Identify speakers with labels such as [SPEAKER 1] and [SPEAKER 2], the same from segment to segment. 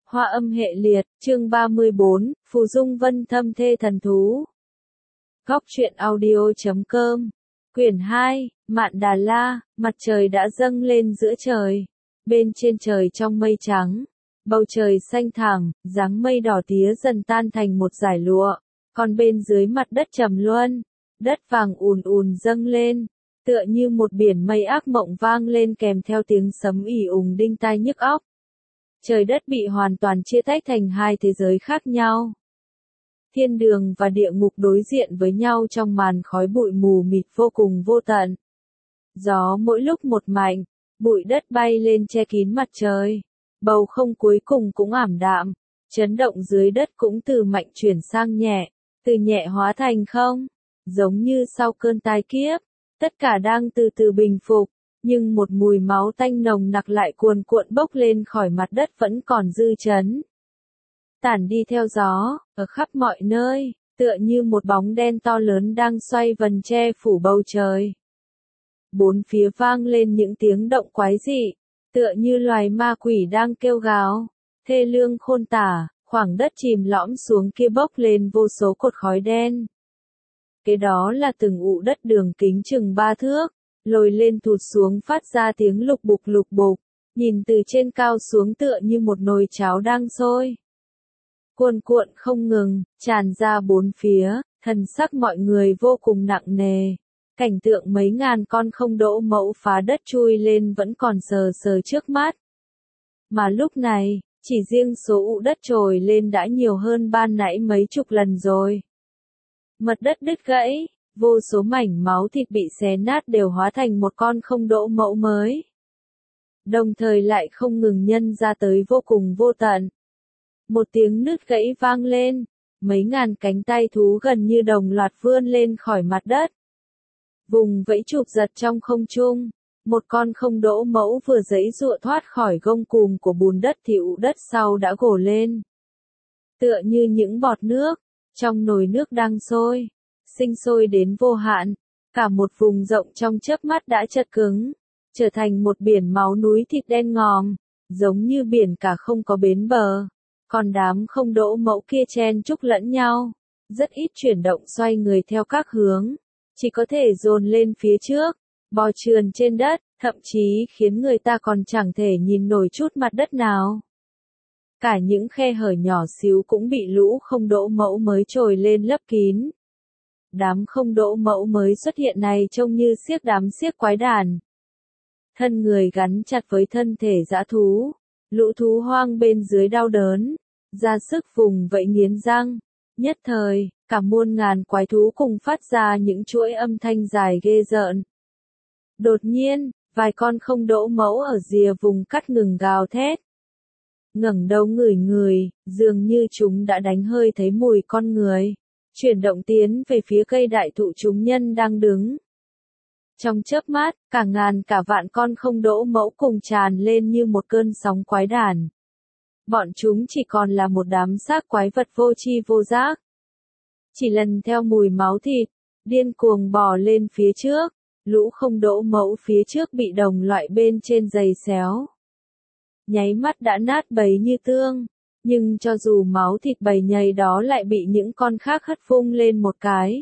[SPEAKER 1] Hoa âm hệ liệt, chương 34, Phù Dung Vân thâm thê thần thú. Góc truyện audio.com. Quyển 2, Mạn Đà La, mặt trời đã dâng lên giữa trời. Bên trên trời trong mây trắng, bầu trời xanh thẳm, dáng mây đỏ tía dần tan thành một dải lụa. Còn bên dưới mặt đất trầm luân, đất vàng ùn ùn dâng lên, tựa như một biển mây ác mộng vang lên kèm theo tiếng sấm ỉ ùng đinh tai nhức óc. Trời đất bị hoàn toàn chia tách thành hai thế giới khác nhau. Thiên đường và địa ngục đối diện với nhau trong màn khói bụi mù mịt vô cùng vô tận. Gió mỗi lúc một mạnh, bụi đất bay lên che kín mặt trời. Bầu không cuối cùng cũng ảm đạm, chấn động dưới đất cũng từ mạnh chuyển sang nhẹ, từ nhẹ hóa thành không. Giống như sau cơn tai kiếp, tất cả đang từ từ bình phục. Nhưng một mùi máu tanh nồng nặc lại cuồn cuộn bốc lên khỏi mặt đất vẫn còn dư chấn. Tản đi theo gió, ở khắp mọi nơi, tựa như một bóng đen to lớn đang xoay vần che phủ bầu trời. Bốn phía vang lên những tiếng động quái dị, tựa như loài ma quỷ đang kêu gào, thê lương khôn tả, khoảng đất chìm lõm xuống kia bốc lên vô số cột khói đen. Kế đó là từng ụ đất đường kính chừng 3 thước. Lồi lên thụt xuống phát ra tiếng lục bục, nhìn từ trên cao xuống tựa như một nồi cháo đang sôi. Cuồn cuộn không ngừng, tràn ra bốn phía, thần sắc mọi người vô cùng nặng nề. Cảnh tượng mấy ngàn con không đỗ mẫu phá đất chui lên vẫn còn sờ sờ trước mắt. Mà lúc này, chỉ riêng số ụ đất trồi lên đã nhiều hơn ban nãy mấy chục lần rồi. Mật đất đứt gãy. Vô số mảnh máu thịt bị xé nát đều hóa thành một con không đỗ mẫu mới. Đồng thời lại không ngừng nhân ra tới vô cùng vô tận. Một tiếng nứt gãy vang lên, mấy ngàn cánh tay thú gần như đồng loạt vươn lên khỏi mặt đất. Vùng vẫy chụp giật trong không trung, một con không đỗ mẫu vừa giãy giụa thoát khỏi gông cùm của bùn đất thì ụ đất sau đã gồ lên. Tựa như những bọt nước, trong nồi nước đang sôi. Sinh sôi đến vô hạn, cả một vùng rộng trong chớp mắt đã chật cứng, trở thành một biển máu núi thịt đen ngòm, giống như biển cả không có bến bờ. Còn đám không đỗ mẫu kia chen chúc lẫn nhau, rất ít chuyển động xoay người theo các hướng, chỉ có thể dồn lên phía trước, bò trườn trên đất, thậm chí khiến người ta còn chẳng thể nhìn nổi chút mặt đất nào. Cả những khe hở nhỏ xíu cũng bị lũ không đỗ mẫu mới trồi lên lấp kín. Đám không đỗ mẫu mới xuất hiện này trông như xiếc đám xiếc quái đản. Thân người gắn chặt với thân thể dã thú, lũ thú hoang bên dưới đau đớn, ra sức vùng vẫy nghiến răng. Nhất thời, cả muôn ngàn quái thú cùng phát ra những chuỗi âm thanh dài ghê rợn. Đột nhiên, vài con không đỗ mẫu ở rìa vùng cắt ngừng gào thét. Ngẩng đầu ngửi, dường như chúng đã đánh hơi thấy mùi con người. Chuyển động tiến về phía cây đại thụ chúng nhân đang đứng. Trong chớp mắt, cả ngàn cả vạn con không đỗ mẫu cùng tràn lên như một cơn sóng quái đản. Bọn chúng chỉ còn là một đám xác quái vật vô tri vô giác. Chỉ lần theo mùi máu thịt, điên cuồng bò lên phía trước, lũ không đỗ mẫu phía trước bị đồng loại bên trên giày xéo. Nháy mắt đã nát bấy như tương. Nhưng cho dù máu thịt bầy nhầy đó lại bị những con khác hất vung lên một cái.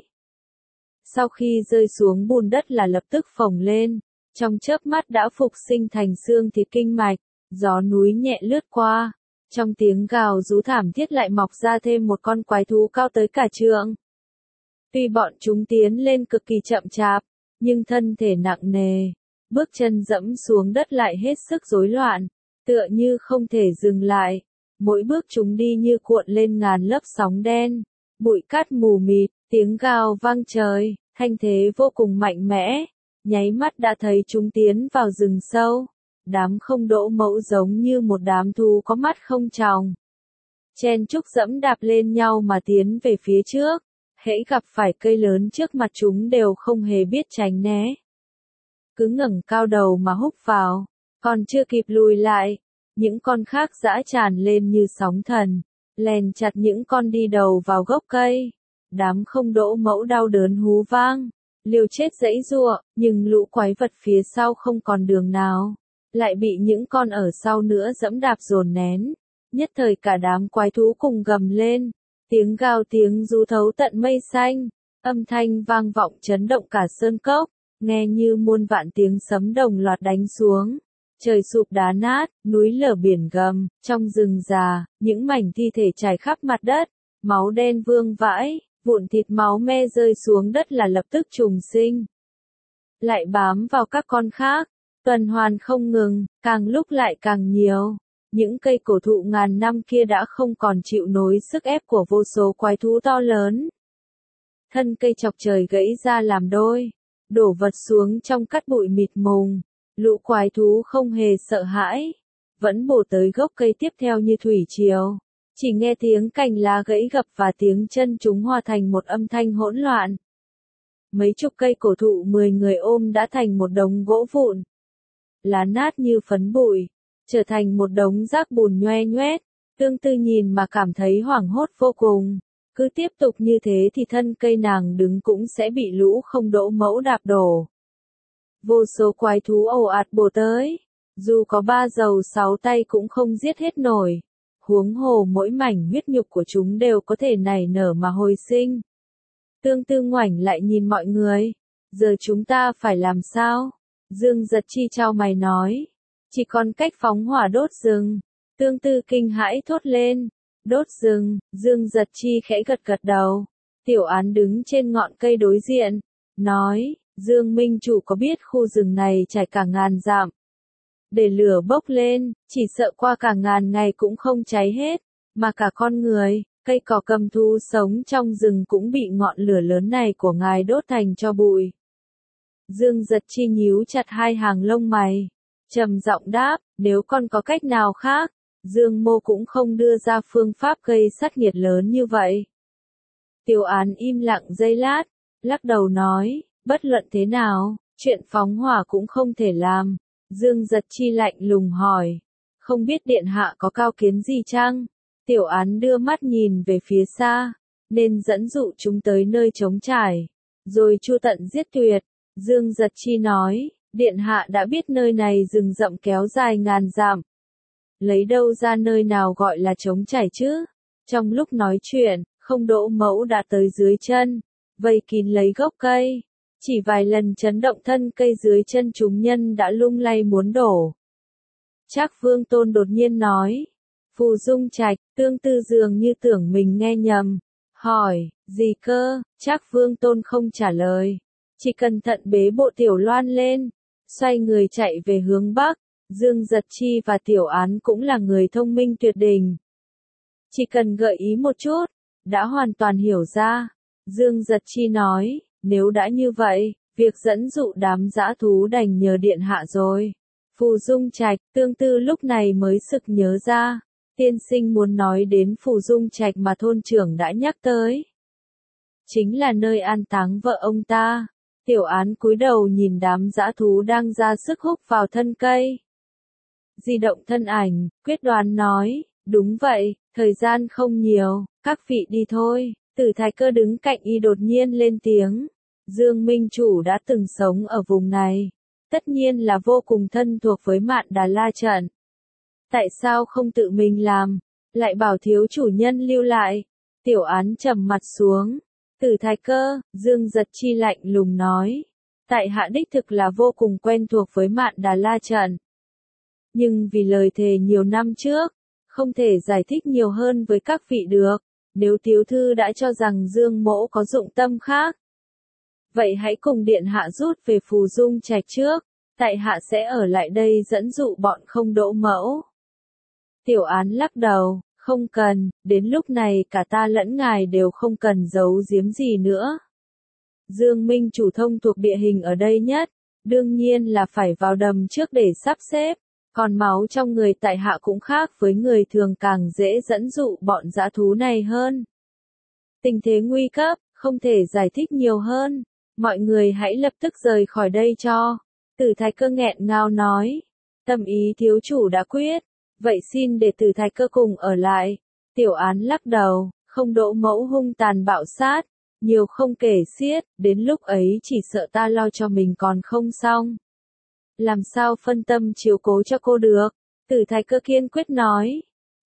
[SPEAKER 1] Sau khi rơi xuống bùn đất là lập tức phồng lên, trong chớp mắt đã phục sinh thành xương thịt kinh mạch, gió núi nhẹ lướt qua. Trong tiếng gào rú thảm thiết lại mọc ra thêm một con quái thú cao tới cả trượng. Tuy bọn chúng tiến lên cực kỳ chậm chạp, nhưng thân thể nặng nề, bước chân dẫm xuống đất lại hết sức rối loạn, tựa như không thể dừng lại. Mỗi bước chúng đi như cuộn lên ngàn lớp sóng đen, bụi cát mù mịt, tiếng gào vang trời, thanh thế vô cùng mạnh mẽ, nháy mắt đã thấy chúng tiến vào rừng sâu. Đám không đỗ mẫu giống như một đám thú có mắt không tròng. Chen chúc dẫm đạp lên nhau mà tiến về phía trước, hễ gặp phải cây lớn trước mặt chúng đều không hề biết tránh né. Cứ ngẩng cao đầu mà húc vào, còn chưa kịp lùi lại. Những con khác dã tràn lên như sóng thần, lèn chặt những con đi đầu vào gốc cây. Đám không đỗ mẫu đau đớn hú vang, liều chết giãy giụa, nhưng lũ quái vật phía sau không còn đường nào, lại bị những con ở sau nữa dẫm đạp dồn nén. Nhất thời cả đám quái thú cùng gầm lên, tiếng gào tiếng rú thấu tận mây xanh, âm thanh vang vọng chấn động cả sơn cốc, nghe như muôn vạn tiếng sấm đồng loạt đánh xuống. Trời sụp đá nát, núi lở biển gầm, trong rừng già, những mảnh thi thể trải khắp mặt đất, máu đen vương vãi, vụn thịt máu me rơi xuống đất là lập tức trùng sinh. Lại bám vào các con khác, tuần hoàn không ngừng, càng lúc lại càng nhiều. Những cây cổ thụ ngàn năm kia đã không còn chịu nổi sức ép của vô số quái thú to lớn. Thân cây chọc trời gãy ra làm đôi, đổ vật xuống trong cát bụi mịt mùng. Lũ quái thú không hề sợ hãi, vẫn bổ tới gốc cây tiếp theo như thủy triều. Chỉ nghe tiếng cành lá gãy gập và tiếng chân chúng hòa thành một âm thanh hỗn loạn. Mấy chục cây cổ thụ 10 người ôm đã thành một đống gỗ vụn. Lá nát như phấn bụi, trở thành một đống rác bùn nhoe nhoét. Tương Tư nhìn mà cảm thấy hoảng hốt vô cùng. Cứ tiếp tục như thế thì thân cây nàng đứng cũng sẽ bị lũ không đỗ mẫu đạp đổ. Vô số quái thú ồ ạt bổ tới, dù có 3 rầu 6 tay cũng không giết hết nổi. Huống hồ mỗi mảnh huyết nhục của chúng đều có thể nảy nở mà hồi sinh. Tương Tư ngoảnh lại nhìn mọi người. Giờ chúng ta phải làm sao? Dương Giật Chi chau mày nói. Chỉ còn cách phóng hỏa đốt rừng. Tương Tư kinh hãi thốt lên. Đốt rừng, Dương Giật Chi khẽ gật gật đầu. Tiểu Án đứng trên ngọn cây đối diện, nói, Dương Minh Chủ có biết khu rừng này trải cả ngàn dặm. Để lửa bốc lên, chỉ sợ qua cả ngàn ngày cũng không cháy hết, mà cả con người, cây cỏ cầm thú sống trong rừng cũng bị ngọn lửa lớn này của ngài đốt thành tro bụi. Dương Giật Chi nhíu chặt hai hàng lông mày, trầm giọng đáp, nếu còn có cách nào khác, Dương Mô cũng không đưa ra phương pháp gây sát nhiệt lớn như vậy. Tiểu Án im lặng giây lát, lắc đầu nói, bất luận thế nào, chuyện phóng hỏa cũng không thể làm. Dương Giật Chi lạnh lùng hỏi, không biết điện hạ có cao kiến gì chăng? Tiểu Án đưa mắt nhìn về phía xa, nên dẫn dụ chúng tới nơi trống trải, rồi chu tận giết tuyệt. Dương Giật Chi nói, điện hạ đã biết nơi này rừng rậm kéo dài ngàn dặm. Lấy đâu ra nơi nào gọi là trống trải chứ? Trong lúc nói chuyện, không đỗ mẫu đã tới dưới chân, vây kín lấy gốc cây. Chỉ vài lần chấn động thân cây dưới chân chúng nhân đã lung lay muốn đổ. Trác Vương Tôn đột nhiên nói. Phù Dung Trạch, Tương Tư dường như tưởng mình nghe nhầm. Hỏi, gì cơ? Trác Vương Tôn không trả lời. Chỉ cẩn thận bế bộ Tiểu Loan lên. Xoay người chạy về hướng Bắc. Dương Giật Chi và Tiểu Án cũng là người thông minh tuyệt đỉnh. Chỉ cần gợi ý một chút, đã hoàn toàn hiểu ra. Dương Giật Chi nói, nếu đã như vậy, việc dẫn dụ đám dã thú đành nhờ điện hạ rồi. Phù Dung Trạch, Tương Tư lúc này mới sực nhớ ra. Tiên sinh muốn nói đến Phù Dung Trạch mà thôn trưởng đã nhắc tới. Chính là nơi an táng vợ ông ta. Tiểu Án cúi đầu nhìn đám dã thú đang ra sức húc vào thân cây. Di động thân ảnh, quyết đoán nói, đúng vậy, thời gian không nhiều, các vị đi thôi. Tử Thái Cơ đứng cạnh y đột nhiên lên tiếng. Dương Minh Chủ đã từng sống ở vùng này. Tất nhiên là vô cùng thân thuộc với Mạn Đà La trận. Tại sao không tự mình làm, lại bảo thiếu chủ nhân lưu lại? Tiểu Án trầm mặt xuống. Tử Thái Cơ, Dương Giật Chi lạnh lùng nói. Tại hạ đích thực là vô cùng quen thuộc với Mạn Đà La trận. Nhưng vì lời thề nhiều năm trước, không thể giải thích nhiều hơn với các vị được. Nếu tiểu thư đã cho rằng Dương Mỗ có dụng tâm khác, vậy hãy cùng điện hạ rút về Phù Dung Trạch trước, tại hạ sẽ ở lại đây dẫn dụ bọn không đỗ mẫu. Tiểu Án lắc đầu, không cần, đến lúc này cả ta lẫn ngài đều không cần giấu giếm gì nữa. Dương Minh Chủ thông thuộc địa hình ở đây nhất, đương nhiên là phải vào đầm trước để sắp xếp, còn máu trong người tại hạ cũng khác với người thường càng dễ dẫn dụ bọn dã thú này hơn. Tình thế nguy cấp, không thể giải thích nhiều hơn, mọi người hãy lập tức rời khỏi đây cho. Tử Thái Cơ nghẹn ngào nói, tâm ý thiếu chủ đã quyết, vậy xin để Tử Thái Cơ cùng ở lại. Tiểu Án lắc đầu, không đỗ mẫu hung tàn bạo sát, nhiều không kể xiết, đến lúc ấy chỉ sợ ta lo cho mình còn không xong. Làm sao phân tâm chiếu cố cho cô được? Tử Thái Cơ kiên quyết nói.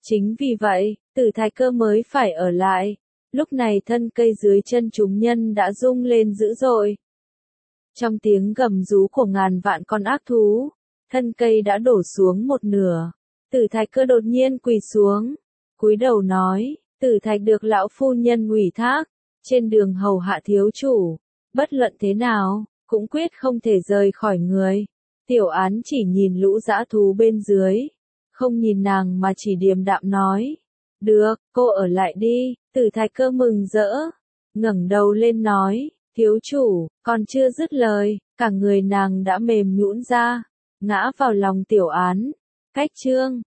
[SPEAKER 1] Chính vì vậy, Tử Thái Cơ mới phải ở lại. Lúc này thân cây dưới chân chúng nhân đã rung lên dữ dội. Trong tiếng gầm rú của ngàn vạn con ác thú, thân cây đã đổ xuống một nửa. Tử Thái Cơ đột nhiên quỳ xuống, cúi đầu nói, Tử Thạch được lão phu nhân ủy thác, trên đường hầu hạ thiếu chủ, bất luận thế nào, cũng quyết không thể rời khỏi người. Tiểu Án chỉ nhìn lũ dã thú bên dưới, không nhìn nàng mà chỉ điềm đạm nói, được, cô ở lại đi. Tử Thạch Cơ mừng rỡ, ngẩng đầu lên nói, thiếu chủ, còn chưa dứt lời, cả người nàng đã mềm nhũn ra, ngã vào lòng Tiểu Án. Cách chương